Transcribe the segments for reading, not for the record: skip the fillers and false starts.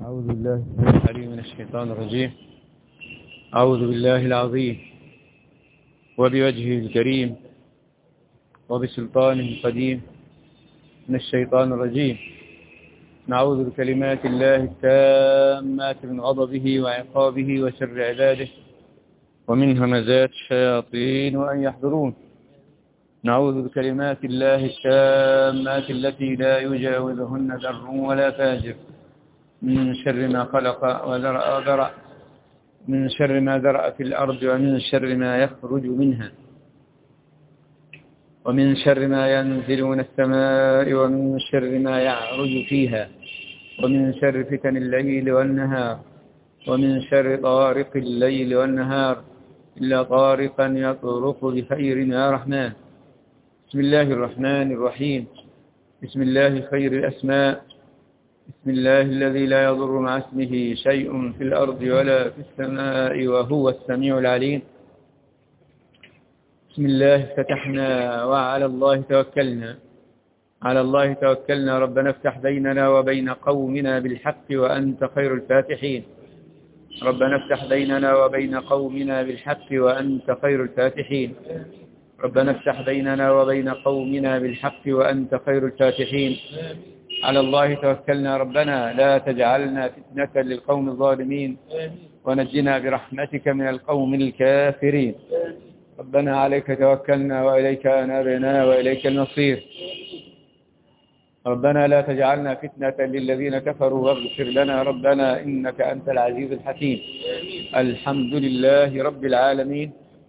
أعوذ بالله العليم من الشيطان الرجيم. أعوذ بالله العظيم وبوجهه الكريم وبسلطانه القديم من الشيطان الرجيم. نعوذ بكلمات الله التامات من غضبه وعقابه وشر عباده ومن همزات الشياطين وأن يحضرون. نعوذ بكلمات الله التامات التي لا يجاوزهن ذر ولا فاجر من شر ما خلق وذرأ من شر ما ذرأ في الأرض ومن شر ما يخرج منها ومن شر ما ينزل من السماء ومن شر ما يعرج فيها ومن شر فتن الليل والنهار ومن شر طارق الليل والنهار إلا طارقا يطرق بخير يا رحمن. بسم الله الرحمن الرحيم. بسم الله خير الأسماء. بسم الله الذي لا يضر مع اسمه شيء في الأرض ولا في السماء وهو السميع العليم. بسم الله فتحنا وعلى الله توكلنا. على الله توكلنا. ربنا افتح بيننا وبين قومنا بالحق وأنت خير الفاتحين. ربنا افتح بيننا وبين قومنا بالحق وأنت خير الفاتحين. ربنا افتح بيننا وبين قومنا بالحق وأنت خير الفاتحين. على الله توكلنا. ربنا لا تجعلنا فتنة للقوم الظالمين ونجنا برحمتك من القوم الكافرين. ربنا عليك توكلنا وإليك أنابنا وإليك المصير. ربنا لا تجعلنا فتنة للذين كفروا واغفر لنا ربنا إنك أنت العزيز الحكيم. الحمد لله رب العالمين.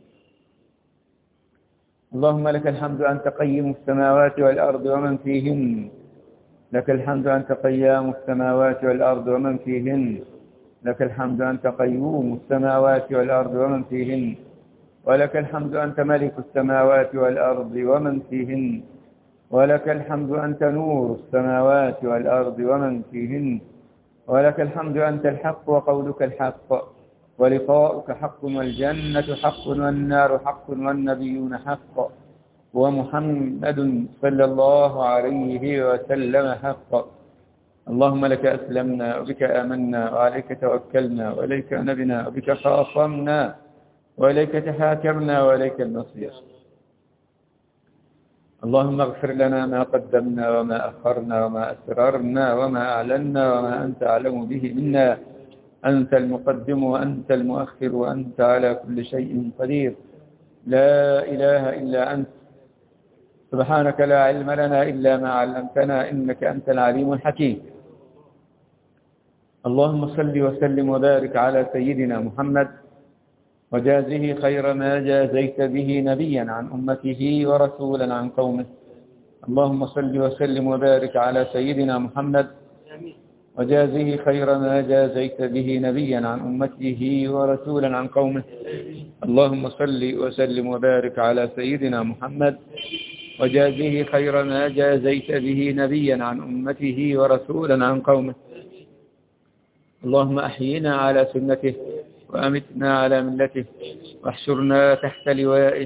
اللهم لك الحمد أنت قيم السماوات والأرض ومن فيهن. لك الحمد أنت قيام السماوات والأرض ومن فيهن. لك الحمد أنت قيوم السماوات والأرض ومن فيهن. ولك الحمد أنت ملك السماوات والأرض ومن فيهن. ولك الحمد أنت نور السماوات والأرض ومن فيهن. ولك الحمد أنت الحق وقولك الحق ولقاؤك حق والجنة حق والنار حق والنبيون حق ومحمد صلى الله عليه وسلم حق. اللهم لك أسلمنا وبك آمنا وعليك توكلنا وإليك أنبنا وبك خاصمنا وإليك تحاكمنا وإليك المصير. اللهم اغفر لنا ما قدمنا وما أخرنا وما أسررنا وما أعلنا وما أنت أعلم به منا. أنت المقدم وأنت المؤخر وأنت على كل شيء قدير. لا إله إلا أنت سبحانك لا علم لنا إلا ما علمتنا إنك أنت العليم الحكيم. اللهم صل وسلم وبارك على سيدنا محمد وجازه خير ما جازيت به نبيا عن أمته ورسولا عن قومه. اللهم صل وسلم وبارك على سيدنا محمد وجازه خير ما جازيت به نبيا عن أمته ورسولا عن قومه. اللهم صل وسلم وبارك على سيدنا محمد وجازه خير ما جازيت به نبيا عن أمته ورسولا عن قومه. اللهم أحينا على سنته وأمتنا على ملته واحشرنا تحت لوائه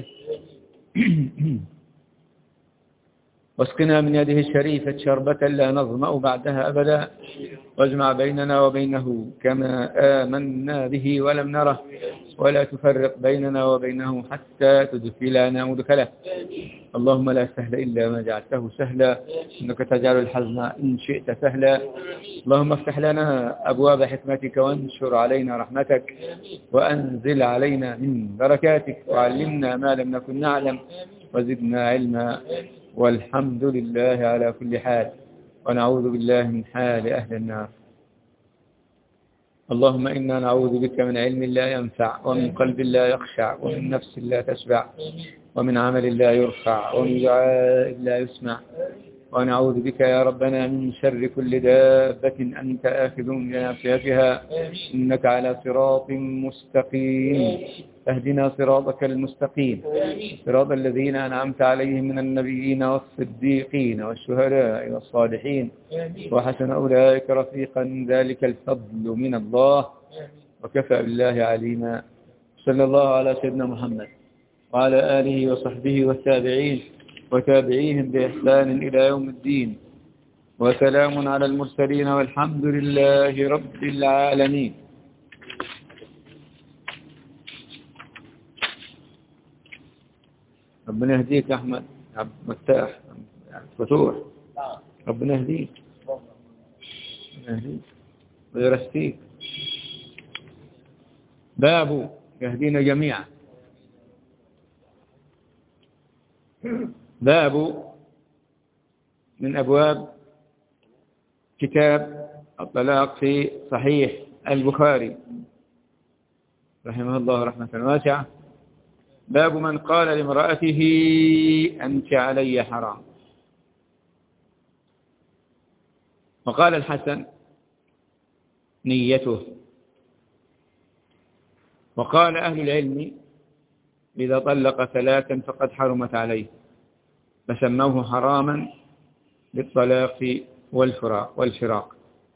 واسقنا من يده الشريفة شربة لا نظمأ بعدها أبدا واجمع بيننا وبينه كما آمنا به ولم نره ولا تفرق بيننا وبينه حتى تدخلنا مدخله. اللهم لا سهل إلا ما جعلته سهلا إنك تجعل الحزن إن شئت سهلا. اللهم افتح لنا أبواب حكمتك وانشر علينا رحمتك وأنزل علينا من بركاتك وعلمنا ما لم نكن نعلم وزدنا علما. والحمد لله على كل حال ونعوذ بالله من حال أهل النار. اللهم إنا نعوذ بك من علم لا ينفع ومن قلب لا يخشع ومن نفس لا تشبع ومن عمل لا يرفع ومن دعاء لا يسمع. ونعوذ بك يا ربنا من شر كل دابة أنت آخذ بناصيتها إنك على صراط مستقيم. اهدنا صراطك المستقيم صراط الذين أنعمت عليهم من النبيين والصديقين والشهداء والصالحين وحسن أولئك رفيقا. ذلك الفضل من الله وكفى بالله عليما. صلى الله على سيدنا محمد وعلى آله وصحبه والتابعين وتابعيهم بإحسان إلى يوم الدين. وسلام على المرسلين والحمد لله رب العالمين. ربنا يهديك يا أحمد عبد المفتاح فتوح، ربنا يهديك ويرسيك. باب يهدينا جميعا. باب من أبواب كتاب الطلاق في صحيح البخاري رحمه الله رحمة واسعة. باب من قال لامرأته أنت علي حرام. وقال الحسن نيته. وقال أهل العلم إذا طلق ثلاثا فقد حرمت عليه، فسموه حراما بالطلاق والفراق.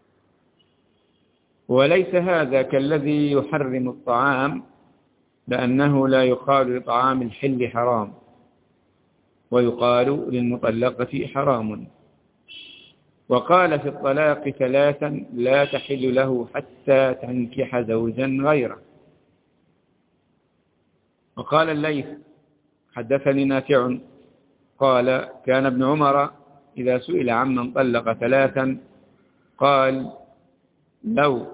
وليس هذا كالذي يحرم الطعام، لأنه لا يقال لطعام الحل حرام، ويقال للمطلقة حرام. وقال في الطلاق ثلاثا لا تحل له حتى تنكح زوجا غيره. وقال الليث حدثني نافع قال كان ابن عمر إذا سئل عمن طلق ثلاثا قال لو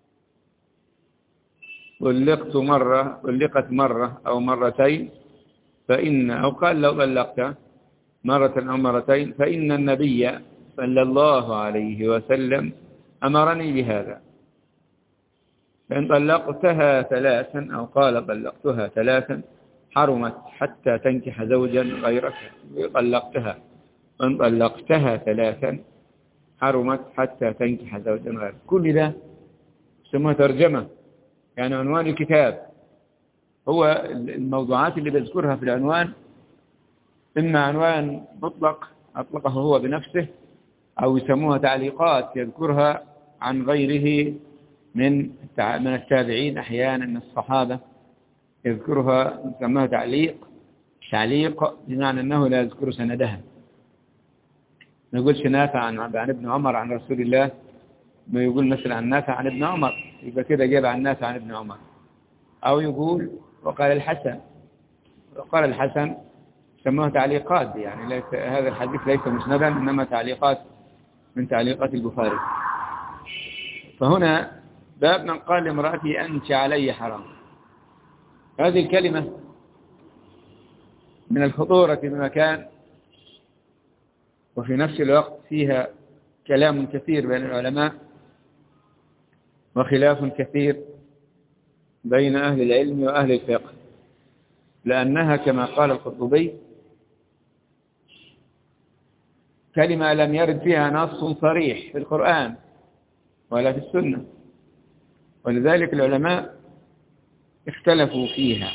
طلقت مرة أو مرتين أو قال لو طلقت مرة أو مرتين فإن النبي صلى الله عليه وسلم أمرني بهذا. فإن طلقتها ثلاثا أو قال طلقتها ثلاثا حرمت حتى تنكح زوجا غيرك. وإن طلقتها ثلاثا حرمت حتى تنكح زوجا غيرك. كل ده ثم ترجمة، يعني عنوان الكتاب هو الموضوعات اللي بذكرها في العنوان، إما عنوان مطلق أطلقه هو بنفسه، أو يسموها تعليقات يذكرها عن غيره من التابعين. أحيانا من الصحابة يذكرها يسموها تعليق بمعنى أنه لا يذكر سندها. ما يقولش نافع عن ابن عمر عن رسول الله، ما يقول مثلا عن نافع عن ابن عمر، يبقى كده جاب عن نافع عن ابن عمر. أو يقول وقال الحسن سموها تعليقات، يعني ليس هذا الحديث ليس مسندا، إنما تعليقات من تعليقات البخاري. فهنا باب من قال لامرأتي أنت علي حرام. هذه الكلمة من الخطورة بمكان، وفي نفس الوقت فيها كلام كثير بين العلماء وخلاف كثير بين أهل العلم وأهل الفقه، لأنها كما قال القرطبي كلمة لم يرد فيها نص صريح في القرآن ولا في السنة، ولذلك العلماء اختلفوا فيها.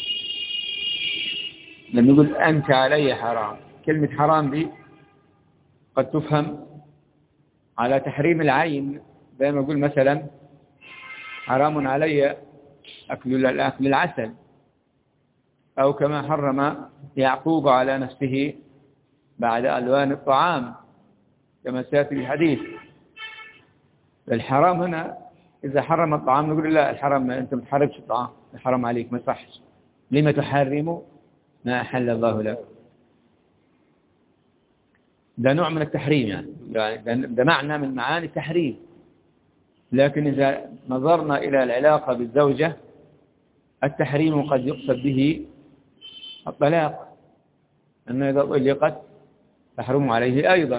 لما يقول أنت علي حرام، كلمة حرام دي قد تفهم على تحريم العين، زي ما يقول مثلا حرام علي أكل العسل، أو كما حرم يعقوب على نفسه بعد ألوان الطعام كما سيأتي الحديث. الحرام هنا إذا حرم الطعام نقول لا، الحرام أنت ما تحرمش الطعام، الحرام عليك ما يصحش، لما تحرم ما أحل الله له. ده نوع من التحريم، يعني ده معنى من معاني التحريم. لكن إذا نظرنا إلى العلاقة بالزوجة، التحريم قد يقصد به الطلاق، أنه إذا طلقت تحرم عليه أيضا.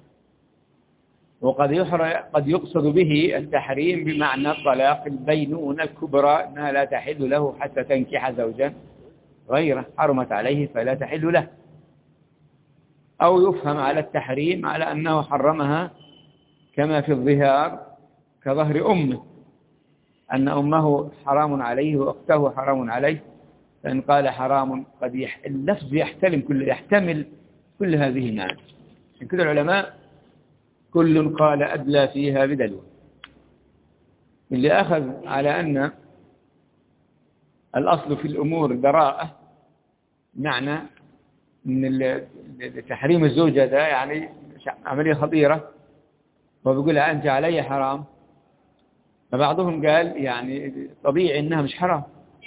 وقد يقصد به التحريم بمعنى الطلاق البينونة الكبرى، أنها لا تحل له حتى تنكح زوجا غيره، حرمت عليه فلا تحل له. أو يفهم على التحريم على أنه حرمها كما في الظهار كظهر أمه، أن أمه حرام عليه وأخته حرام عليه، فإن قال حرام قد اللفظ يحتمل كل هذه المعاني. من كل العلماء كل قال أدلى فيها بدلوه. اللي أخذ على أن الأصل في الأمور براءة، معنى أن تحريم الزوجة ده يعني عملية خطيرة، وبيقول أنت علي حرام. فبعضهم قال يعني طبيعي إنها مش حرام،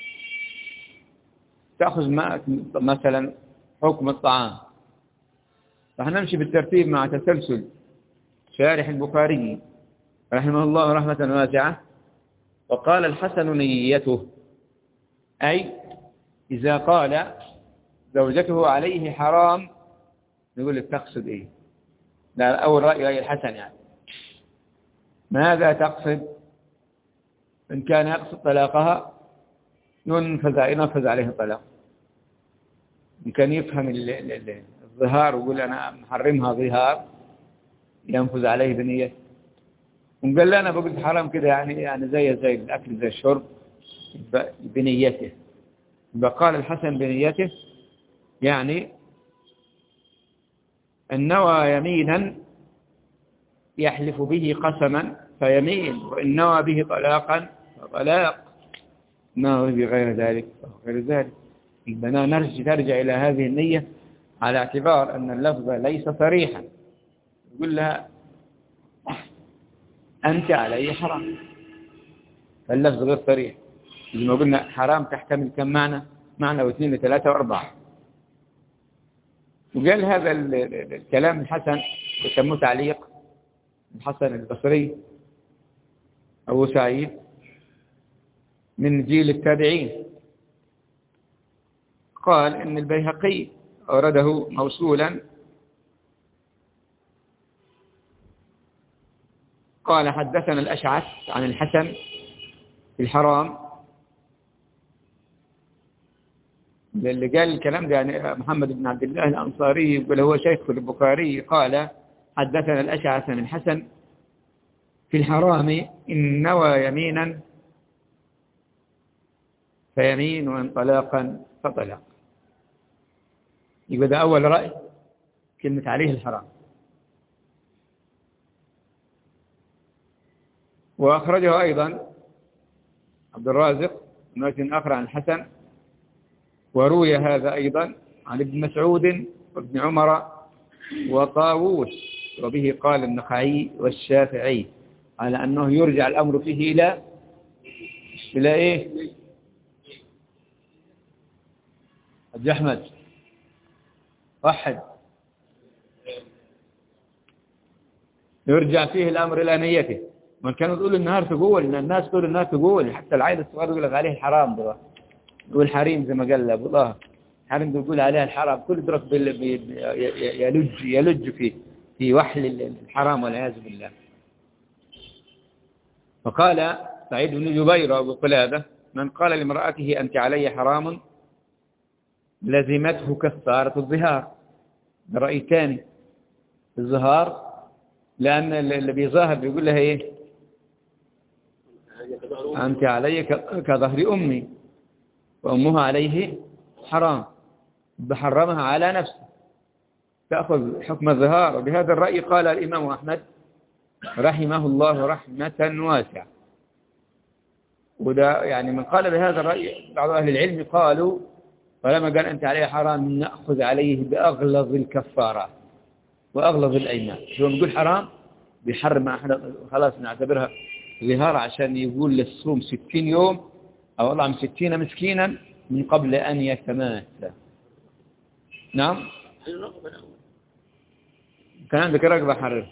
تأخذ مثلا حكم الطعام. فهنمشي بالترتيب مع تسلسل شارح البخاري رحمه الله رحمة واسعة. وقال الحسن نيته، أي إذا قال زوجته عليه حرام نقول لك تقصد إيه؟ لا، أول رأي الحسن يعني ماذا تقصد؟ إن كان يقصد طلاقها ينفذ عليه الطلاق. إن كان يفهم الظهار ويقول أنا محرمها ظهار ينفذ عليه بنية. وقال لي أنا بقول حرام كده يعني زي الأكل زي الشرب بنيته. قال الحسن بنيته يعني إن نوى يمينا يحلف به قسما فيمين، وإن نوى به طلاقا فطلاق، نوى بغير ذلك فغير ذلك. يبقى نرجع إلى هذه النية على اعتبار أن اللفظ ليس صريحا. يقول لها أنت علي حرام، فاللفظ غير صريح. زي ما قلنا حرام تحتمل كم معنى واثنين وثلاثة وأربعة. وقال هذا الكلام الحسن يسموه تعليق الحسن البصري أبو سعيد من جيل التابعين. قال إن البيهقي أورده موصولا، قال حدثنا الأشعث عن الحسن في الحرام. اللي قال الكلام ده يعني محمد بن عبد الله الأنصاري، يقول هو شيخ البخاري. قال حدثنا الأشعث عن الحسن في الحرام إن نوى يمينا فيمين، وإن طلاقا فطلاق. يبقى ده أول رأي كلمة عليه الحرام. وأخرجه أيضا عبد الرازق من آخر عن الحسن. وروي هذا أيضا عن ابن مسعود وابن عمر وطاووس، وبه قال النخعي والشافعي على أنه يرجع الأمر فيه إلى إيه؟ حج أحمد وحد. يرجع فيه الأمر إلى نيته. من كانوا تقول النهار تقول إن الناس تقول النهار تقول، حتى العيل الصغير يقول لك عليه الحرام ده، يقول حريم زي ما قال أبو الله حريم، يقول عليها الحرام. كل درك يلج في وحل الحرام والعياذ بالله. فقال سعيد بن جبير وابو قلابة من قال لامرأته أنت علي حرام لزمته كفارة الظهار. رأي ثاني الظهار، لأن اللي بيظاهر بيقول لها إيه؟ أنت علي كظهر أمي، وأمها عليه حرام، بحرمها على نفسه، تأخذ حكم الظهار. وبهذا الرأي قال الإمام أحمد رحمه الله رحمة واسعة. وده يعني من قال بهذا الرأي بعض أهل العلم قالوا فلما قال أنت عليه حرام نأخذ عليه بأغلظ الكفارات وأغلظ الأيمان. شو نقول حرام بيحرم أحد خلاص نعتبرها ظهار، عشان يقول للصوم 60 يوم أو أطعم 60 مسكينا من قبل أن يتمات. نعم كان عندك رقبة حرر.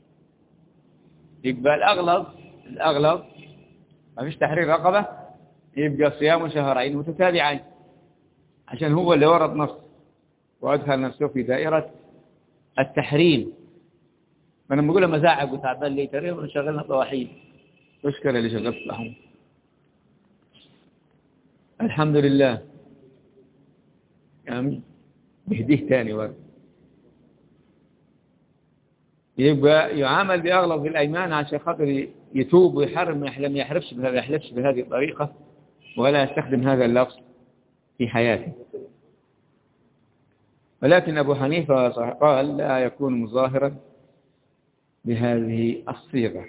يبقى الأغلظ ما فيش تحرير رقبة، يبقى صيام شهرين متتابعين، عشان هو اللي ورد نص وأدخل نفسه في دائرة التحريم. فأنا بقول لما زعق وتعبان لي تقريبا شغلنا طواحين، أشكر اللي شغلت لهم. الحمد لله يعني بهديه تاني ورد. يبقى يعامل بأغلظ الأيمان عشان خاطر يتوب ويحرم، ما يحلفش بهذه الطريقة ولا يستخدم هذا اللفظ في حياته. ولكن أبو حنيفة قال لا يكون مظاهرا بهذه الصيغة.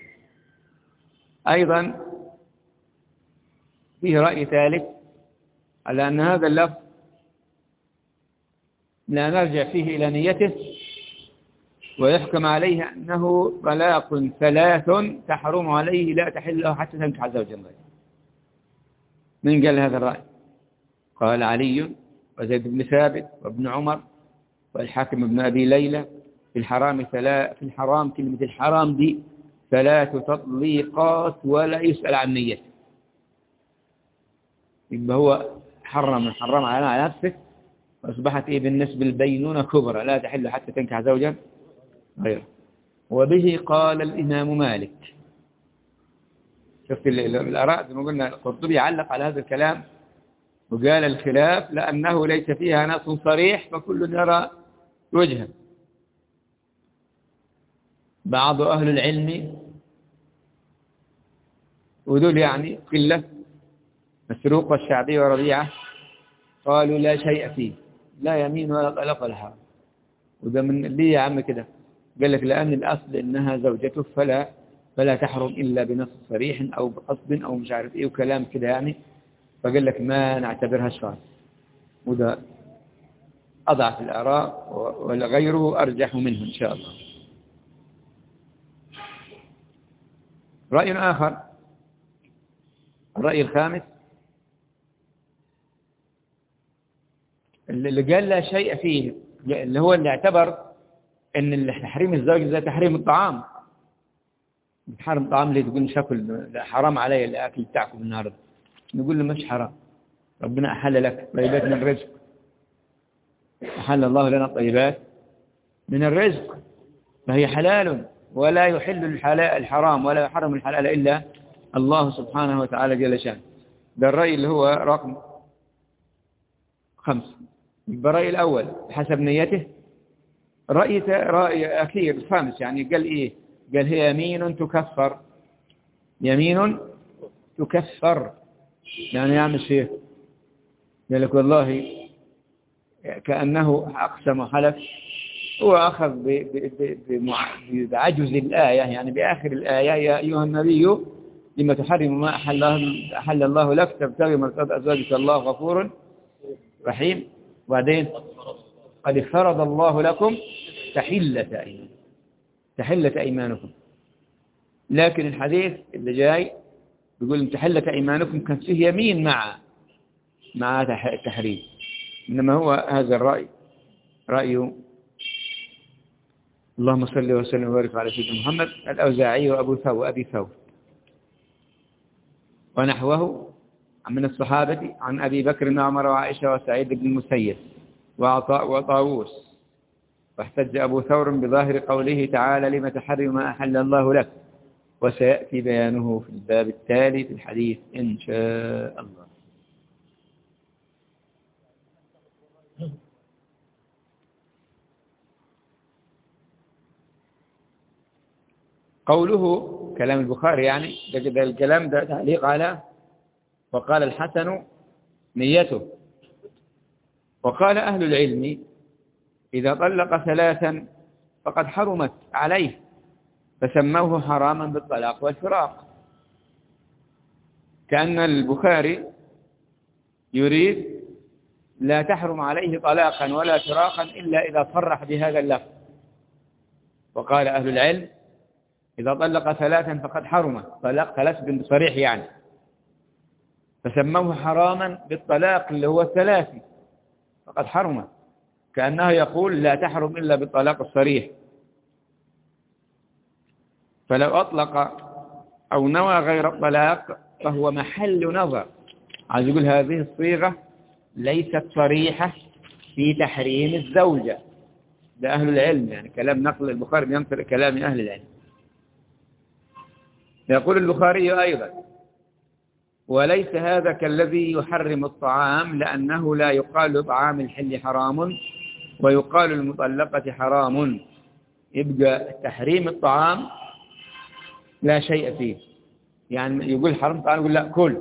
أيضا فيه رأي ثالث على أن هذا اللفظ لا نرجع فيه إلى نيته ويحكم عليه أنه طلاق ثلاث تحرم عليه لا تحل له حتى تنكح زوجا غيره. من قال هذا الرأي؟ قال علي وزيد بن ثابت وابن عمر والحاكم بن أبي ليلى. في الحرام كلمة الحرام دي 3 تطليقات ولا يسأل عن نيته. يبقى هو حرم على نفسه، وأصبحت بالنسبة للبينونة كبرى لا تحل حتى تنكح زوجا غيره. وبه قال الإمام مالك. شفت الآراء زي ما قلنا، القرطبي علق على هذا الكلام وقال الخلاف لأنه ليس فيها نص صريح فكل يرى وجها. بعض أهل العلم ودول يعني قلة، مسروق والشعبي وربيعة، قالوا لا شيء فيه، لا يمين ولا طلاق ولا حرام. وده من ليه يا عم كده؟ قال لك لأن الأصل إنها زوجته فلا تحرم إلا بنص صريح أو بقصد أو مش عارف إيه وكلام كده يعني. فقال لك ما نعتبرها شرط. وده أضعف الآراء وغيره أرجح منه إن شاء الله. رأي آخر، الرأي الخامس اللي قال لا شيء فيه، اللي هو اللي اعتبر ان تحريم الزوج زي تحريم الطعام. تحرم الطعام اللي تقول شكل حرام علي الاكل بتاعكم النهارده، نقول له مش حرام، ربنا احل لك طيبات من الرزق، احل الله لنا الطيبات من الرزق، فهي حلال ولا يحل الحرام ولا يحرم الحلال الا الله سبحانه وتعالى جل شانه. ده الرأي اللي هو رقم 5. الرأي الأول حسب نيته. رأي أخير الخامس يعني قال إيه؟ قال هي يمين تكفر، يمين تكفر. يعني يعمل شيء قال لك والله كأنه أقسم وحلف، هو أخذ بعجز الآية، يعني بآخر الآية يا أيها النبي لما تحرم ما أحل الله لك تبتغي مرضات أزواجك الله غفور رحيم. وبعدين قد فرض الله لكم تحلة أيمانكم. لكن الحديث اللي جاي بيقول تحلة أيمانكم كان فيه يمين مع التحريم. إنما هو هذا الرأي رأيه اللهم صل وسلم وبارك على سيدنا محمد الأوزاعي وأبي ثور ونحوه من الصحابة عن أبي بكر وعمر وعائشة وسعيد بن المسيب وعطاء وطاووس. واحتج أبو ثور بظاهر قوله تعالى لما تحرم ما أحل الله لك، وسيأتي بيانه في الباب التالي في الحديث إن شاء الله. قوله كلام البخاري يعني ده الكلام ده تعليق على وقال الحسن نيته. وقال أهل العلم إذا طلق 3 فقد حرمت عليه فسموه حراما بالطلاق والفراق. كأن البخاري يريد لا تحرم عليه طلاقا ولا فراقا إلا إذا صرح بهذا اللفظ. وقال أهل العلم إذا طلق 3 فقد حرم، طلاق 3 بصريح يعني، فسموه حراما بالطلاق اللي هو 3 فقد حرم، كأنه يقول لا تحرم إلا بالطلاق الصريح. فلو أطلق أو نوى غير الطلاق فهو محل نظر. عايز يقول هذه الصيغة ليست صريحة في تحريم الزوجة. ده أهل العلم يعني كلام نقل البخاري ينقل كلام أهل العلم. يقول البخاري أيضا وليس هذا كالذي يحرم الطعام، لأنه لا يقال طعام الحل حرام ويقال المطلقة حرام. يبقى تحريم الطعام لا شيء فيه، يعني يقول حرم الطعام يقول لا كل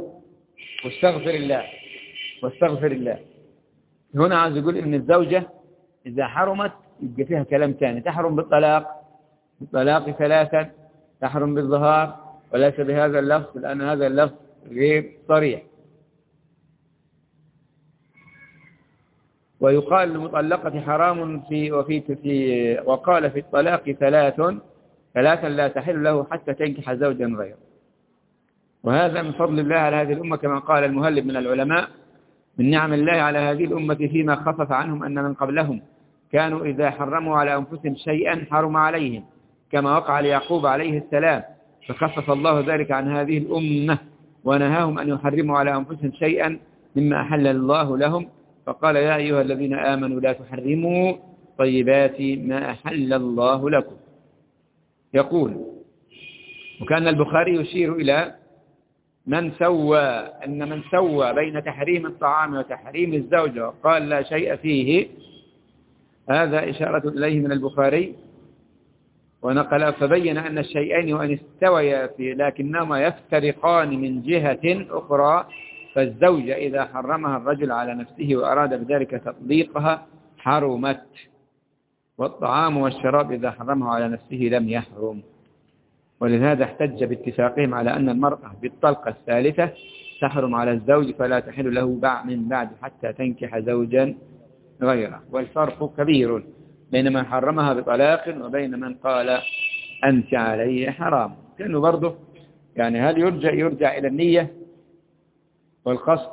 واستغفر الله. هنا عايز يقول إن الزوجة إذا حرمت يبقى فيها كلام ثاني، تحرم بالطلاق 3، تحرم بالظهار، وليس بهذا اللفظ لأن هذا اللفظ غير صريح. ويقال المطلقة حرام وقال في الطلاق ثلاثا لا تحل له حتى تنكح زوجا غيره. وهذا من فضل الله على هذه الأمة كما قال المهلب من العلماء: من نعم الله على هذه الأمة فيما خفف عنهم أن من قبلهم كانوا إذا حرموا على أنفسهم شيئا حرم عليهم، كما وقع ليعقوب عليه السلام، فخفف الله ذلك عن هذه الأمة ونهاهم أن يحرموا على أنفسهم شيئا مما أحل الله لهم، فقال: يا أيها الذين آمنوا لا تحرموا طيبات ما أحل الله لكم. يقول: وكان البخاري يشير إلى من سوى بين تحريم الطعام وتحريم الزوجة وقال لا شيء فيه، هذا إشارة إليه من البخاري ونقل، فبين أن الشيئين وأن استويا فيه لكنهما يفترقان من جهة أخرى، فالزوجة إذا حرمها الرجل على نفسه وأراد بذلك تطبيقها حرمت، والطعام والشراب إذا حرمه على نفسه لم يحرم. ولهذا احتج باتفاقهم على أن المرأة بالطلقة الثالثة تحرم على الزوج فلا تحل له من بعد حتى تنكح زوجا غيره. والفرق كبير بين من حرمها بطلاق وبين من قال أنت علي حرام. كأنه برضه يعني هل يرجع إلى النية والقصد؟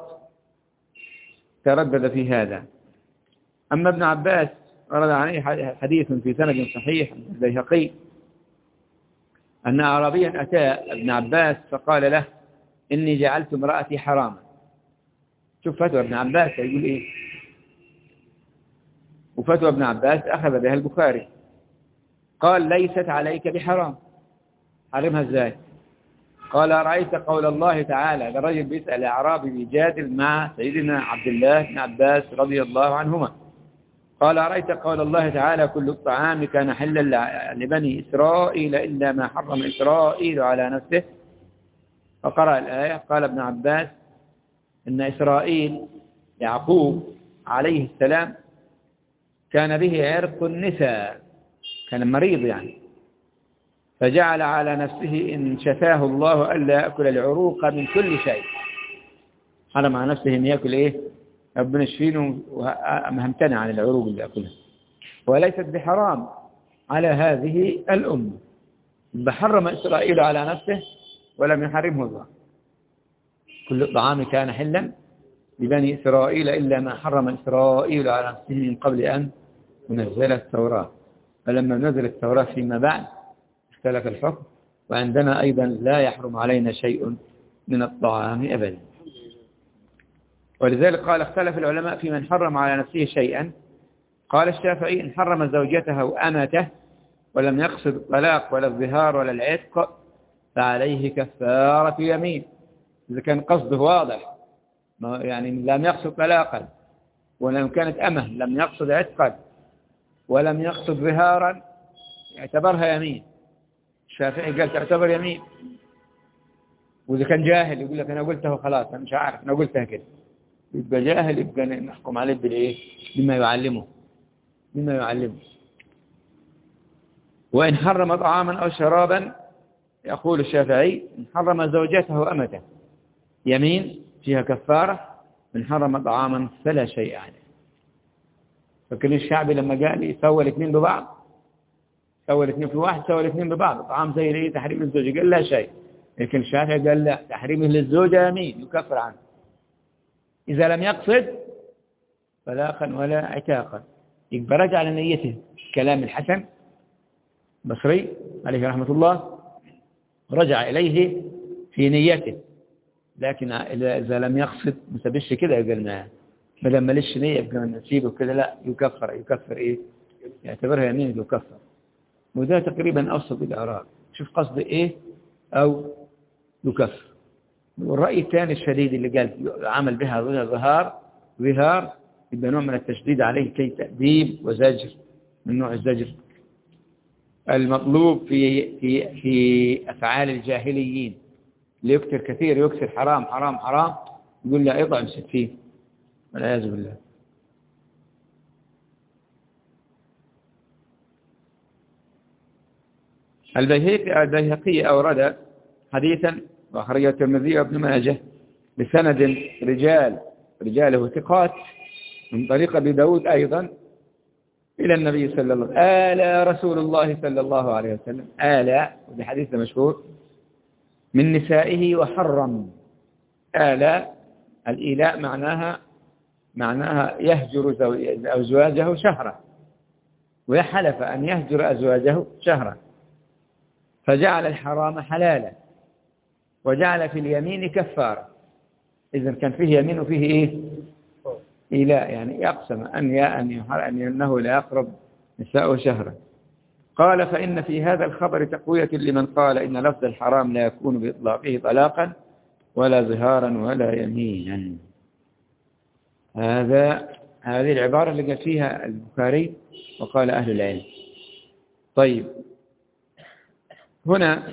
تردد في هذا. أما ابن عباس ورد عليه حديث في سند صحيح البيهقي أن أعرابيا أتى ابن عباس فقال له: إني جعلت امرأتي حراما. شوف فتوى ابن عباس يقول إيه، وفتوى ابن عباس أخذ بها البخاري. قال: ليست عليك بحرام. حرمها ازاي؟ قال: رأيت قول الله تعالى. الرجل بيسأل أعرابي بيجادل مع سيدنا عبد الله بن عباس رضي الله عنهما. قال: رأيت قول الله تعالى: كل الطعام كان حلا لبني إسرائيل إلا ما حرم إسرائيل على نفسه. فقرأ الآية. قال ابن عباس: إن إسرائيل يعقوب عليه السلام كان به عرق النساء، كان مريض يعني، فجعل على نفسه إن شفاه الله ألا يأكل العروق من كل شيء. حرم على نفسه إن يأكل إيه؟ ربنا يشفينه ومهمتنع عن العروق اللي يأكلها، وليست بحرام على هذه الأمة. بحرم إسرائيل على نفسه ولم يحرمه الله. كل طعام كان حلا لبني إسرائيل إلا ما حرم إسرائيل على نفسه من قبل أن تنزل التوراة. فلما نزل التوراة فيما بعد اختلف الحكم، وعندنا أيضا لا يحرم علينا شيء من الطعام أبدا. ولذلك قال: اختلف العلماء في من حرم على نفسه شيئا. قال الشافعي: إن حرم زوجته وأمته ولم يقصد الطلاق ولا الظهار ولا العتق فعليه كفارة يمين. إذا كان قصده واضح، يعني لم يقصد طلاقا ولم كانت أمه، لم يقصد عتقا ولم يقصد ظهارا، يعتبرها يمين. الشافعي قال تعتبر يمين. وإذا كان جاهل يقول لك أنا قلته خلاص، أنا مش عارف، أنا قلتها كده. يبقى جاهل، يبقى نحكم عليه بالإيه؟ بما يعلمه. وإن حرم طعاما أو شرابا، يقول الشافعي: إن حرم زوجته وأمته يمين فيها كفارة، من حرم طعاما فلا شيء عليه. فكل الشعبي لما قال يسوى الاثنين ببعض، سوى الاثنين في واحد، سوى الاثنين ببعض، طعام زي ايه؟ تحريم الزوجة، قال لا شيء. لكن الشافعي قال لا، تحريمه للزوجة يمين يكفر عنه إذا لم يقصد طلاقا ولا عتاقا. يبقى رجع لنيته. كلام الحسن البصري عليه رحمة الله رجع إليه في نيته، لكن إذا لم يقصد ما سبش كده، قلنا ما دام ماليش نية يبقى نسيبه كده، لا، يكفر إيه؟ يعتبرها يمين يكفر. وده تقريبا أوسط الإعراب. شوف قصد إيه أو يكفر. والرأي الثاني الشديد اللي قال عمل بها ظهار يبقى نوع من التشديد عليه كي تأديب وزجر من نوع الزجر المطلوب في أفعال الجاهليين. اللي يكثر كثير، يكثر حرام حرام حرام، يقول لا اطعم 60 والعياذ بالله. البيهقي أورد حديثا وأخرجه الترمذي وابن ماجه بسند رجاله ثقات من طريق أبي داود أيضا إلى النبي صلى الله عليه وسلم. آل رسول الله صلى الله عليه وسلم، آل، وفي حديث مشهور، من نسائه وحرم. آل الإيلاء معناها يهجر أزواجه شهرا، ويحلف أن يهجر أزواجه شهرا، فجعل الحرام حلالا وجعل في اليمين كفارة. إذن كان فيه يمين وفيه إيه؟ إيلاء، يعني يقسم أنه لا يقرب نساء شهرا. قال فإن في هذا الخبر تقوية لمن قال إن لفظ الحرام لا يكون بإطلاقه طلاقا ولا ظهارا ولا يمينا. هذه العبارة اللي قال فيها البخاري وقال أهل العلم. طيب، هنا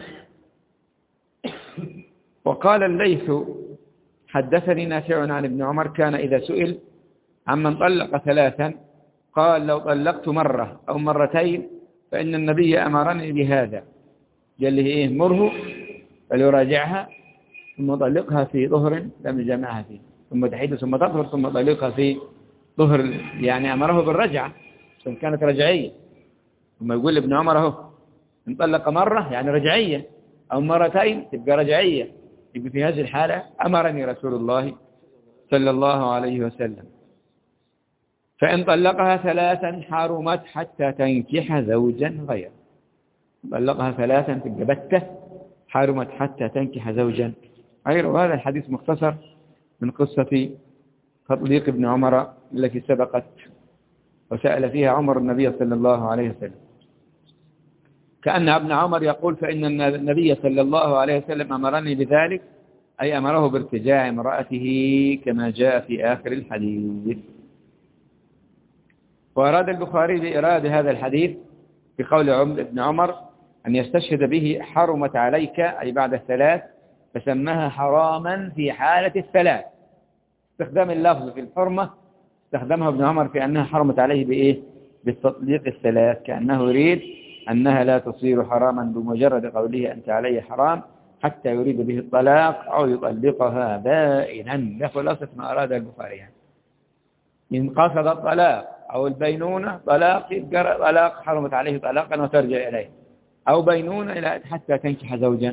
وقال الليث حدثني نافع عن ابن عمر كان إذا سئل عمن طلق ثلاثا قال لو طلقت مرة أو مرتين فإن النبي أمرني بهذا. قال له إيه؟ مره فليراجعها ثم طلقها في ظهر لم يجمعها فيه، ثم تحيد ثم تطهر ثم طلقها في ظهر، يعني أمره بالرجعة ثم كانت رجعية. ثم يقول ابن عمر اهو إن طلق مرة يعني رجعية، أو مرتين تبقى رجعية، يبقى في هذه الحالة أمرني رسول الله صلى الله عليه وسلم. فإن طلقها ثلاثا حرمت حتى تنكح زوجا غيره. طلقها ثلاثا تبقى بتة، حرمت حتى تنكح زوجا غيره. وهذا الحديث مختصر من قصة تطليق ابن عمر التي سبقت وسأل فيها عمر النبي صلى الله عليه وسلم. كأن ابن عمر يقول فإن النبي صلى الله عليه وسلم أمرني بذلك، أي أمره بارتجاع امرأته كما جاء في آخر الحديث. وأراد البخاري بإراد هذا الحديث بقول ابن عمر أن يستشهد به حرمت عليك أي بعد الثلاث، فسماها حراما في حالة الثلاث. استخدام اللفظ في الحرمة استخدمها ابن عمر في أنها حرمت عليه بإيه؟ بالتطليق الثلاث، كأنه يريد أنها لا تصير حراما بمجرد قوله أنت علي حرام حتى يريد به الطلاق أو يطلقها بائنا. ده خلاصة ما أراد البخاري. يعني إن قصد الطلاق أو البينونة طلاق حرمت عليه طلاقا وترجع إليه، أو بينونة إلى حتى تنكح زوجا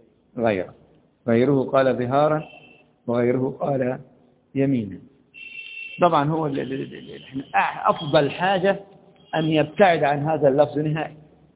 غيره قال ظهارا وغيره قال يمينا. طبعا هو أفضل حاجة أن يبتعد عن هذا اللفظ نهائي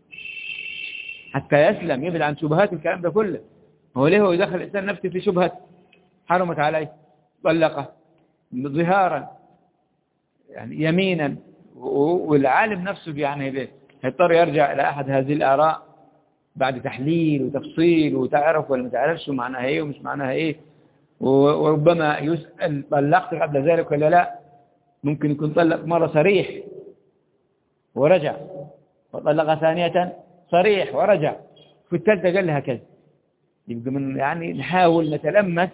حتى يسلم، يبعد عن شبهات الكلام ده كله. هو ليه هو يدخل الإنسان نفسه في شبهة حرمت عليه طلقه ظهارا يعني يمينا، والعالم نفسه يعني هيضطر يرجع إلى أحد هذه الآراء بعد تحليل وتفصيل وتعرف ولا ما تعرفش معناها إيه ومش معناها إيه، وربما يسأل طلقت قبل ذلك ولا لا. ممكن يكون طلق مرة صريح ورجع، وطلق ثانية صريح ورجع، في الثالثة قال لها كذا. يبقى من يعني نحاول نتلمس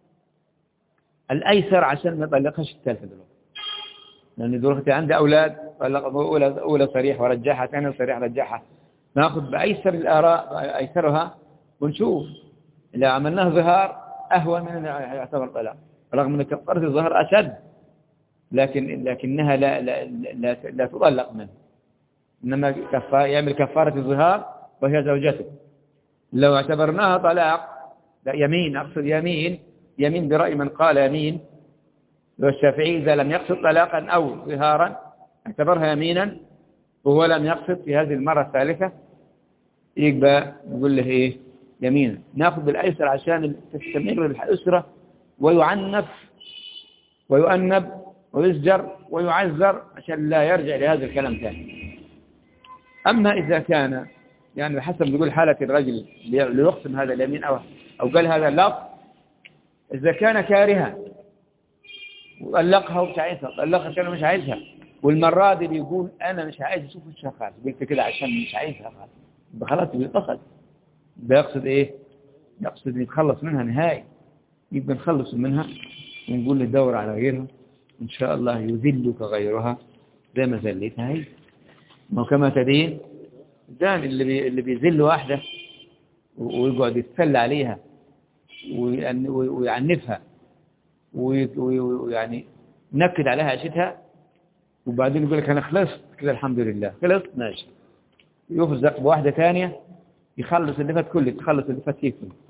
الأيسر عشان ما نطلقش الثالثة دلوقتي، لأن دلوقتي عندي أولاد طلق أولى صريح ورجعها، ثانية صريح رجعها. نأخذ بأيسر الآراء أيسرها ونشوف إذا عملناه ظهار أهون من أن يعتبر طلاق، رغم أن كفارة الظهر أشد، لكنها لا تطلق منه، إنما يعمل كفارة الظهار وهي زوجته. لو اعتبرناها طلاق يمين، أقصد يمين برأي من قال يمين، والشافعي إذا لم يقصد طلاقا أو ظهارا اعتبرها يمينا وهو لم يقصد في هذه المرة الثالثة، يبقى نقول له إيه؟ يمينا. نأخذ بالأيسر عشان تستمر الأسرة ويعنف ويؤنب ويزجر ويعذر عشان لا يرجع لهذا الكلام ثاني. أما إذا كان يعني بحسب نقول حالة الرجل اللي يقسم هذا اليمين أو قال هذا اللفظ، إذا كان كارها وطلقها ومش عايزها، طلقها كان مش عايزها، والمرة دي بيقول أنا مش عايز أشوف وشها خالص، قلت كده عشان مش عايزها خالص، خلاص بيتصل. ده يقصد إيه؟ يقصد يتخلص منها نهائي. يبقى نخلص منها ونقول له دور على غيرها إن شاء الله يذلك غيرها زي ما ذلتها هي. ما كما تدين الدان اللي بيذل واحدة ويقعد يتسلى عليها ويعنفها ويعني نكد عليها عيشتها، وبعدين يقول لك أنا خلصت كده الحمد لله، خلصت ماشي، يفزق بواحدة ثانية يخلص اللي فات كله، تخلص اللي فات فيه كله.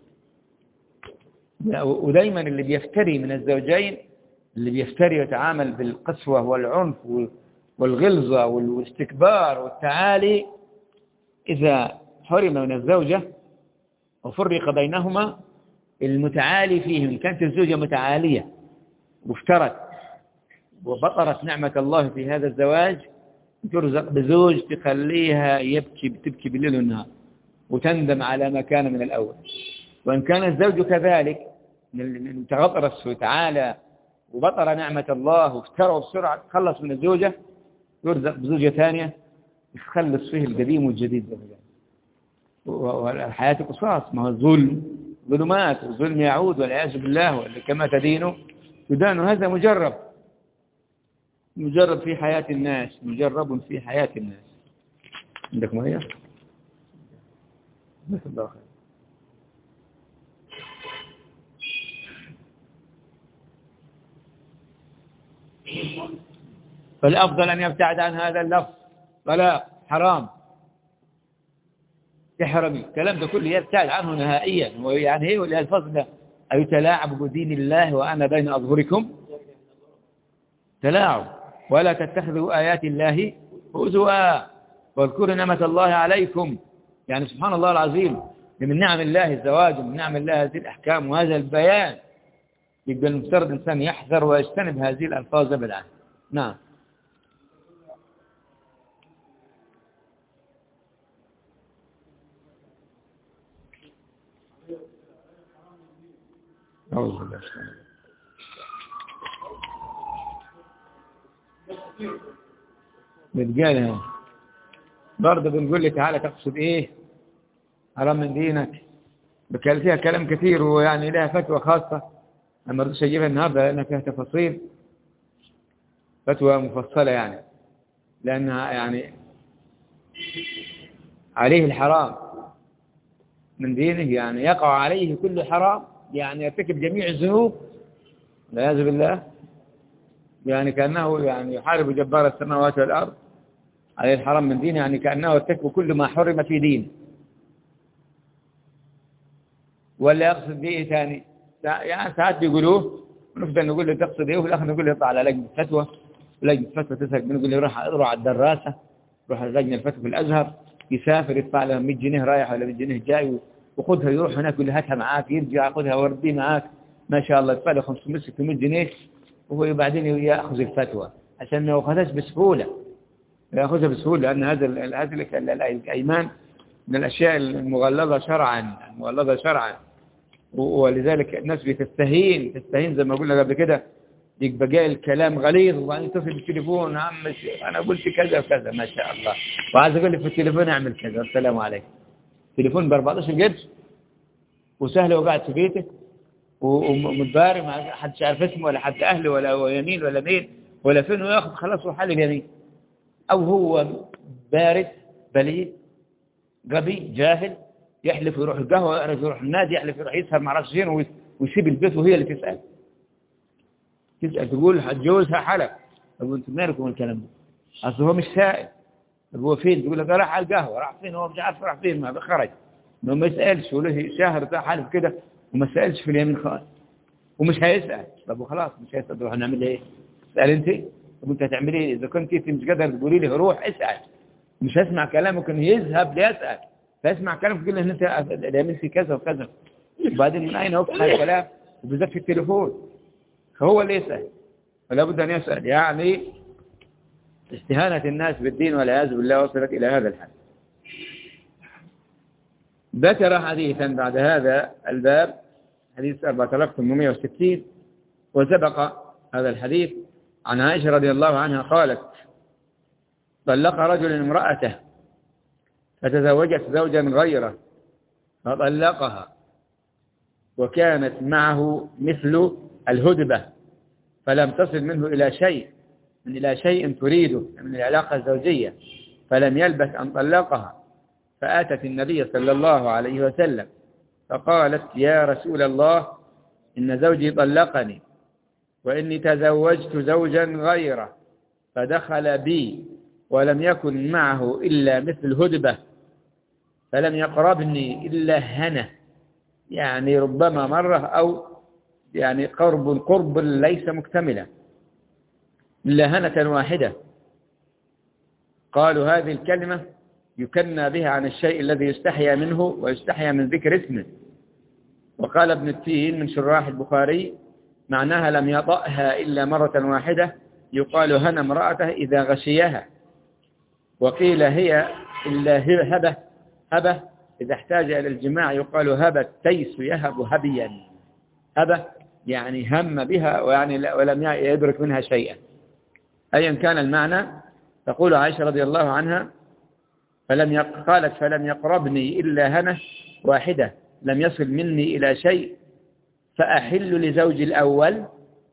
ودايما اللي بيفتري من الزوجين، اللي بيفتري ويتعامل بالقسوة والعنف والغلظة والاستكبار والتعالي، إذا حرم من الزوجة وفرق بينهما، المتعالي فيهم كانت الزوجة متعالية وافترت وبطرت نعمة الله في هذا الزواج، ترزق بزوج تخليها تبكي بالليل والنهار وتندم على ما كان من الأول. وإن كان الزوج كذلك تغطرس وتعالى وبطر نعمة الله وافترى بسرعة، تخلص من الزوجة، يرزق بزوجة ثانية يخلص فيه القديم والجديد. والحياة قصاص، ما هو الظلم ظلمات، والظلم يعود والعياذ بالله، كما تدين تدان. هذا مجرب في حياة الناس، مجرب في حياة الناس. عندك مية؟ جزاك الله خير. فالأفضل أن يبتعد عن هذا اللفظ، طلاق حرام، يحرمي الكلام ده كله يبتعد عنه نهائيا. ويعني ايه الألفاظ ده؟ أيتلاعب بدين الله وأنا بين أظهركم؟ تلاعب. ولا تتخذوا آيات الله هزوا واذكروا نعمة الله عليكم. يعني سبحان الله العظيم، من نعم الله الزواج، ومن نعم الله هذه الأحكام وهذا البيان. يبقى المفترض الإنسان يحذر ويجتنب هذه الألفاظ ابدا. نعم. أعوذ بالله. بتقالها برضه بنقول لي تعالى تقصد ايه؟ حرام من دينك. بكال فيها كلام كثير، ويعني لها فتوى خاصة أنا ما رضيتش أجيبها النهارده لأنها فيها تفاصيل، فتوى مفصلة يعني، لأنها يعني عليه الحرام من دينه، يعني يقع عليه كل حرام، يعني يرتكب جميع الذنوب والعياذ بالله، يعني كأنه يعني يحارب جبار السماوات والأرض. عليه الحرام من دينه يعني كأنه يرتكب كل ما حرم في دينه. ولا يقصد به ثاني؟ يعني ساعات بيقولوه ونفضل نقول له تقصد ايه، وفي الاخر نقول له يطلع على لجنه فتوى، لجنه فتوى تسال، بنقول له يروح على الدراسه، يروح على لجنه الفتوى في الازهر، يسافر يدفع له 100 جنيه رايح ولا 100 جنيه جاي، وخذها يروح هناك يقول له هاتها معاك، يرجع ياخذها ويرديه معاك، ما شاء الله يدفع له 500 600 جنيه، وهو بعدين ياخذ الفتوى عشان ما ياخذهاش بسهوله، ياخذها بسهوله، لان هذا الايمان من الاشياء المغلظه شرعا. ولذلك الناس بتستهين زي ما قلنا قبل كده، يبقى جاي الكلام غليظ وبعدين تتصل بالتليفون، عم انا قلت كذا وكذا ما شاء الله، وعايز اقول لك في التليفون اعمل كذا، السلام عليكم. تليفون ب 14 قرش وسهل، وقاعد في بيته ومتباري، ما حدش عارف اسمه ولا حد اهله ولا يمين ولا مين ولا فين، وياخذ خلاص وحل اليمين. او هو بارد بليد غبي جاهل، يحلف ويروح القهوة، يروح النادي، يحلف يروح يسهر مع رأس فين، ويسيب البيت وهي اللي تسأل تقول هتجوزها حلق. طب انتم مالكم الكلام ده؟ اصل هو مش سائل. طب هو فين؟ تقول لك راح على القهوة، راح فين؟ هو مش عارف راح فين، ما خرج، ما يسألش، وله شهر ده حالف كده وما سألش في اليمين خالص، ومش هيسأل. طب وخلاص مش هيسأل، طب هنعمل ايه؟ اسأل انت. طب انت هتعمل ايه؟ اذا كنت انت مش قادر تقولي لي روح اسأل، مش هسمع كلامك انه يذهب ليسأل، فاسمع كلامك تقول له ان انت عملت في كذا وكذا، وبعدين من اين وقع الكلام؟ وبالذات في التليفون، فهو اللي يسأل، فلا بد ان يسأل. يعني استهانة الناس بالدين والعياذ بالله وصلت الى هذا الحد. ذكر حديثا بعد هذا الباب، حديث 4860، وسبق هذا الحديث عن عائشة رضي الله عنها قالت: طلق رجل امرأته فتزوجت زوجا غيره فطلقها، وكانت معه مثل الهدبة، فلم تصل منه إلى شيء تريده من العلاقة الزوجية، فلم يلبث أن طلقها، فأتت النبي صلى الله عليه وسلم فقالت: يا رسول الله، إن زوجي طلقني وإني تزوجت زوجا غيره فدخل بي ولم يكن معه إلا مثل هدبة فلم يقربني إلا هنة، يعني ربما مرة أو يعني قرب ليس مكتملا، إلا هنة واحدة. قالوا هذه الكلمة يكنى بها عن الشيء الذي يستحيا منه ويستحيا من ذكر اسمه. وقال ابن التين من شراح البخاري معناها لم يطأها إلا مرة واحدة، يقال هنى امرأته إذا غشيها. وقيل هي إلا هبة إذا احتاج إلى الجماع يقال هبة التيس يهب هبيا، هبة يعني هم بها ولم يدرك منها شيئا. أيا كان المعنى، تقول عائشة رضي الله عنها قالت فلم يقربني إلا هنة واحدة لم يصل مني إلى شيء فأحل لزوج الأول.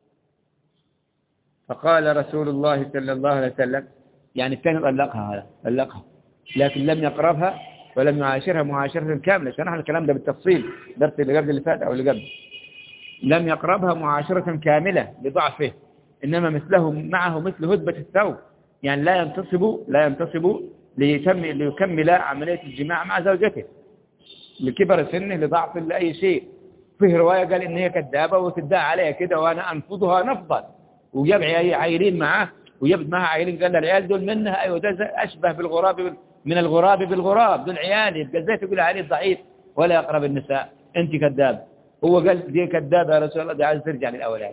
فقال رسول الله صلى الله عليه وسلم، يعني الثاني طلقها لكن لم يقربها ولم يعاشرها معاشرة كاملة. شرحنا الكلام ده بالتفصيل درس اللي قبل اللي فات أو اللي قبل. لم يقربها معاشرة كاملة لضعفه، إنما معه مثل هدبة الثوب، يعني لا ينتصب ليكمل عملية الجماع مع زوجته لكبر سنه لضعف لأي شيء. فيه رواية قال إن هي كذابة وتدعى عليها كده وأنا أنفضها نفضا، وجاب عيلين معاه ويبد معها عيلين، قال العيال دول منها أيوة ده أشبه بالغراب من الغراب بالغراب، دول عيالي، يبقى ازاي تقول عليه ضعيف ولا يقرب النساء؟ أنت كذاب. هو قال دي كذابة يا رسول الله، دي عايز ترجع للأولاد.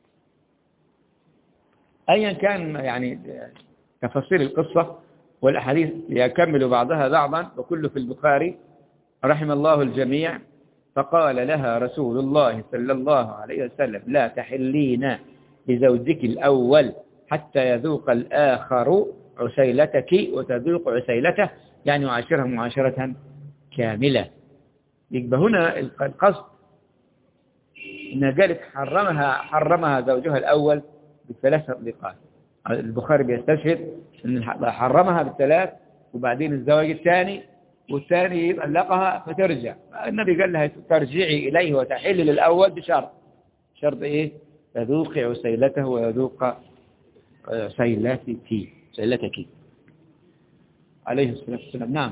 أيا كان يعني تفاصيل القصة والأحاديث يكمل بعضها بعضا، وكله في البخاري رحم الله الجميع. فقال لها رسول الله صلى الله عليه وسلم لا تحلين لزوجك الأول حتى يذوق الآخر عسيلتك وتذوق عسيلته، يعني يعاشرها معاشرة كاملة. يبقى هنا القصد إن قالت حرمها زوجها الأول بالثلاث تطليقات. البخاري بيستشهد أن حرمها بالثلاث، وبعدين الزواج الثاني والثاني طلقها فترجع. النبي قال لها ترجعي إليه وتحل للأول بشرط. شرط إيه؟ تذوقي عسيلته ويذوق عسيلتك عليه الصلاة والسلام. نعم.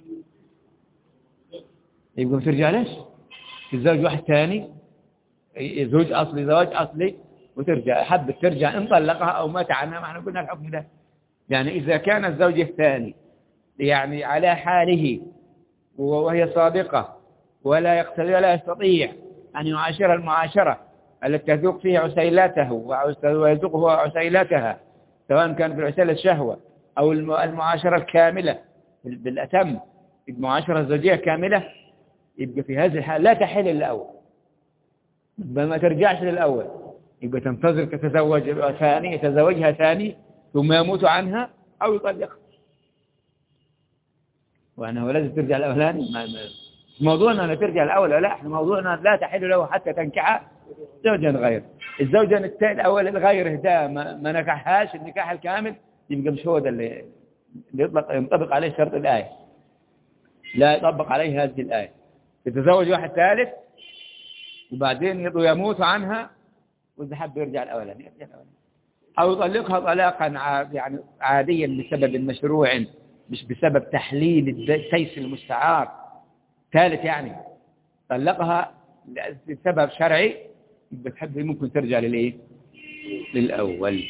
يبقى ترجع ليش؟ تتزوج واحد ثاني، زوج أصلي زواج أصلي، وترجع. حبت ترجع إن طلقها أو مات عنها، ما احنا قلنا الحكم ده. يعني إذا كان الزوج الثاني يعني على حاله وهي صادقة ولا يستطيع أن يعاشر المعاشرة التي تذوق فيها عسيلته ويذوقه عسيلتها، سواء كان في العسيلة الشهوة أو المعاشرة الكاملة بالأتم، المعاشرة الزوجية كاملة، يبقى في هذه الحالة لا تحل للأول، ما ترجعش للأول، يبقى تنتظر يتزوجها ثاني ثم يموت عنها أو يطلقها. وأنه لازم ترجع الأولاني، موضوعنا لا ترجع الأول ولا لا، احنا موضوعنا لا تحل له حتى تنكح زوجا غيره. الزوجة الأول الغيره ده ما نكحهاش النكاح الكامل، يبقى مش هو ده اللي ينطبق عليه شرط الآية، لا يطبق عليه هذه الآية. يتزوج واحد ثالث وبعدين يموت عنها، وإذا حب يرجع الأولاني أو يطلقها طلاقا يعني عاديا بسبب مشروع، مش بسبب تحليل التيس المستعار ثالث، يعني طلقها لسبب شرعي، بتحب ممكن ترجع للأول.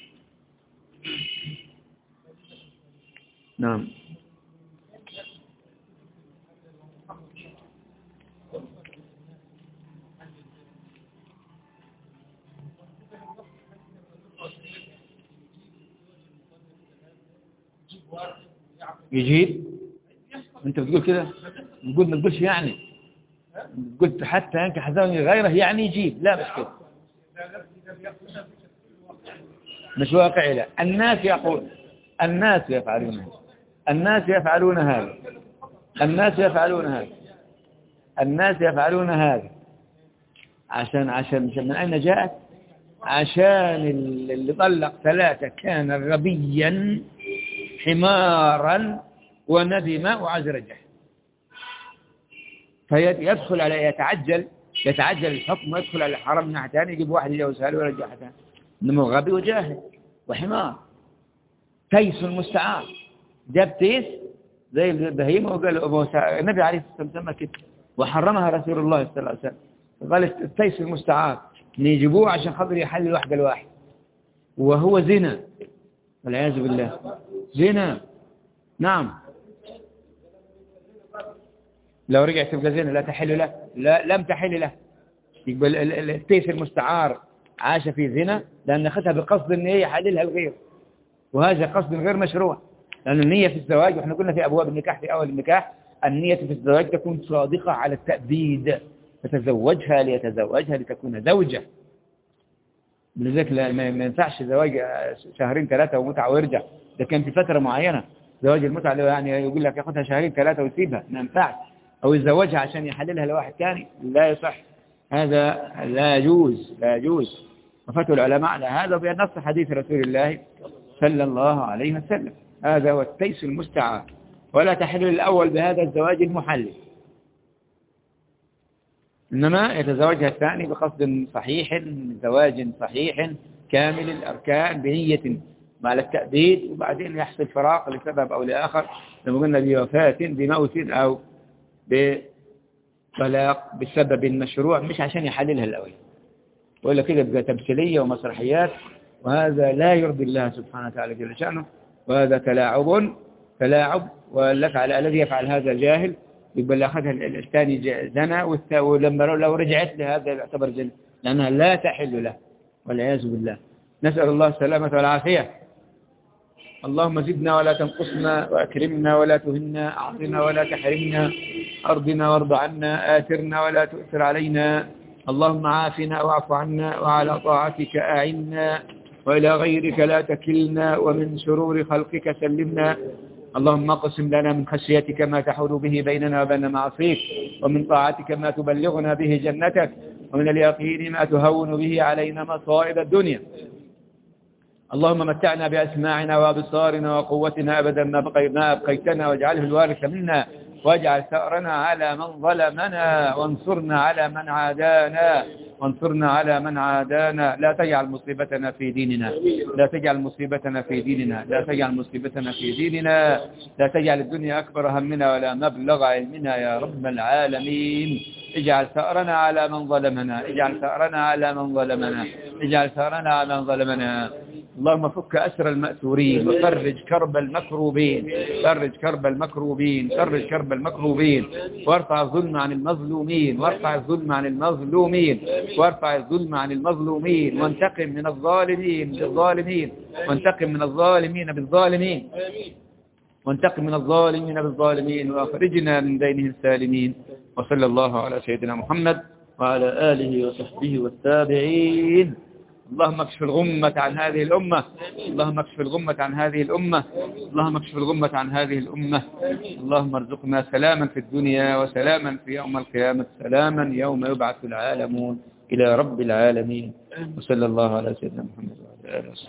نعم. يجيب انت بتقول كده، نقول ما تقولش يعني قلت حتى ينكح زوجا غيره يعني يجيب، لا مش كده، مش واقعي. لا، الناس يفعلون هذا عشان من أين جاءت؟ عشان اللي طلق ثلاثة كان غبيا حمارا وندم وعزرجه، فيدخل على يتعجل يتعجل الحكم ويدخل على الحرم من ناحية ثانية، يجيب واحد يجوزها له ولا يجي واحد ثاني، إنما غبي وجاهل وحمار. تيس المستعار، جاب تيس زي البهيمة وقال النبي عليه الصلاة والسلام كده، وحرمها رسول الله صلى الله عليه وسلم. قال التيس المستعار إن يجيبوه عشان خاطر يحل واحد الواحد، وهو زنا والعياذ بالله، زنا. نعم، لو رجع تبقى زنا لا تحل له، لا لم تحل له. يقبل التيس المستعار عاش في زنا لأن أخذها بقصد أن هي يحللها الغير، وهذا قصد غير مشروع، لأن النية في الزواج، وإحنا قلنا في أبواب النكاح في أول النكاح النية في الزواج تكون صادقة على التأبيد، فتزوجها ليتزوجها لتكون زوجة. لذلك ما ينفعش زواج شهرين ثلاثة ومتعة ويرجع، ده كان في فترة معينة. زواج المتعة يعني يقول لك ياخدها شهرين ثلاثة ويسيبها، ما ينفعش. أو يتزوجها عشان يحللها لواحد ثاني، لا يصح، هذا لا يجوز، لا يجوز. وفتوا العلماء على هذا بنص حديث رسول الله صلى الله عليه وسلم. هذا هو التيس المستعار، ولا تحل الأول بهذا الزواج المحلل، إنما يتزوجها الثاني بقصد صحيح، زواج صحيح كامل الأركان بنية مع التأبيد، وبعدين يحصل فراق لسبب أو لآخر، لما قلنا بوفاة بموت أو بطلاق بسبب مشروع، مش عشان يحللها الأول، ولا كده بقى تمثيلية ومسرحيات، وهذا لا يرضي الله سبحانه وتعالى جل شأنه، وهذا تلاعب. ولك على الذي يفعل هذا جاهل، يقبل أخذها الثاني زنا، ولما لو رجعت لهذا يعتبر زنا، لأنها لا تحل له والعياذ بالله. نسأل الله السلامة والعافية. اللهم زدنا ولا تنقصنا، وأكرمنا ولا تهنا، أعطنا ولا تحرمنا، أرضنا وارض عنا، آثرنا ولا تؤثر علينا. اللهم عافنا واعف عنا، وعلى طاعتك أعنا، وإلى غيرك لا تكلنا، ومن شرور خلقك سلمنا. اللهم اقسم لنا من خشيتك ما تحول به بيننا وبين معصيك، ومن طاعتك ما تبلغنا به جنتك، ومن اليقين ما تهون به علينا مصائب الدنيا. اللهم متعنا بأسماعنا وأبصارنا وقوتنا أبدا ما أبقيتنا، واجعله الوارث منا، واجعل ثأرنا على من ظلمنا، وانصرنا على من عادانا، لا تجعل مصيبتنا في ديننا، لا تجعل الدنيا أكبر همنا ولا مبلغ علمنا يا رب العالمين. اجعل ثأرنا على من ظلمنا، اللهم فك أسر المأسورين، وفرج كرب المكروبين، وارفع الظلم عن المظلومين، وانتقم من الظالمين بالظالمين، وأخرجنا من بينهم سالمين. وصلى الله على سيدنا محمد وعلى آله وصحبه والتابعين. اللهم اكشف الغمة عن هذه الأمة، اللهم ارزقنا سلاما في الدنيا، وسلاما في يوم القيامة، سلاما يوم يبعث العالمون إلى رب العالمين. وصلى الله على سيدنا محمد وعلى آله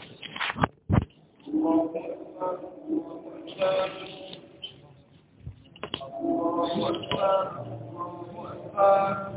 وصحبه.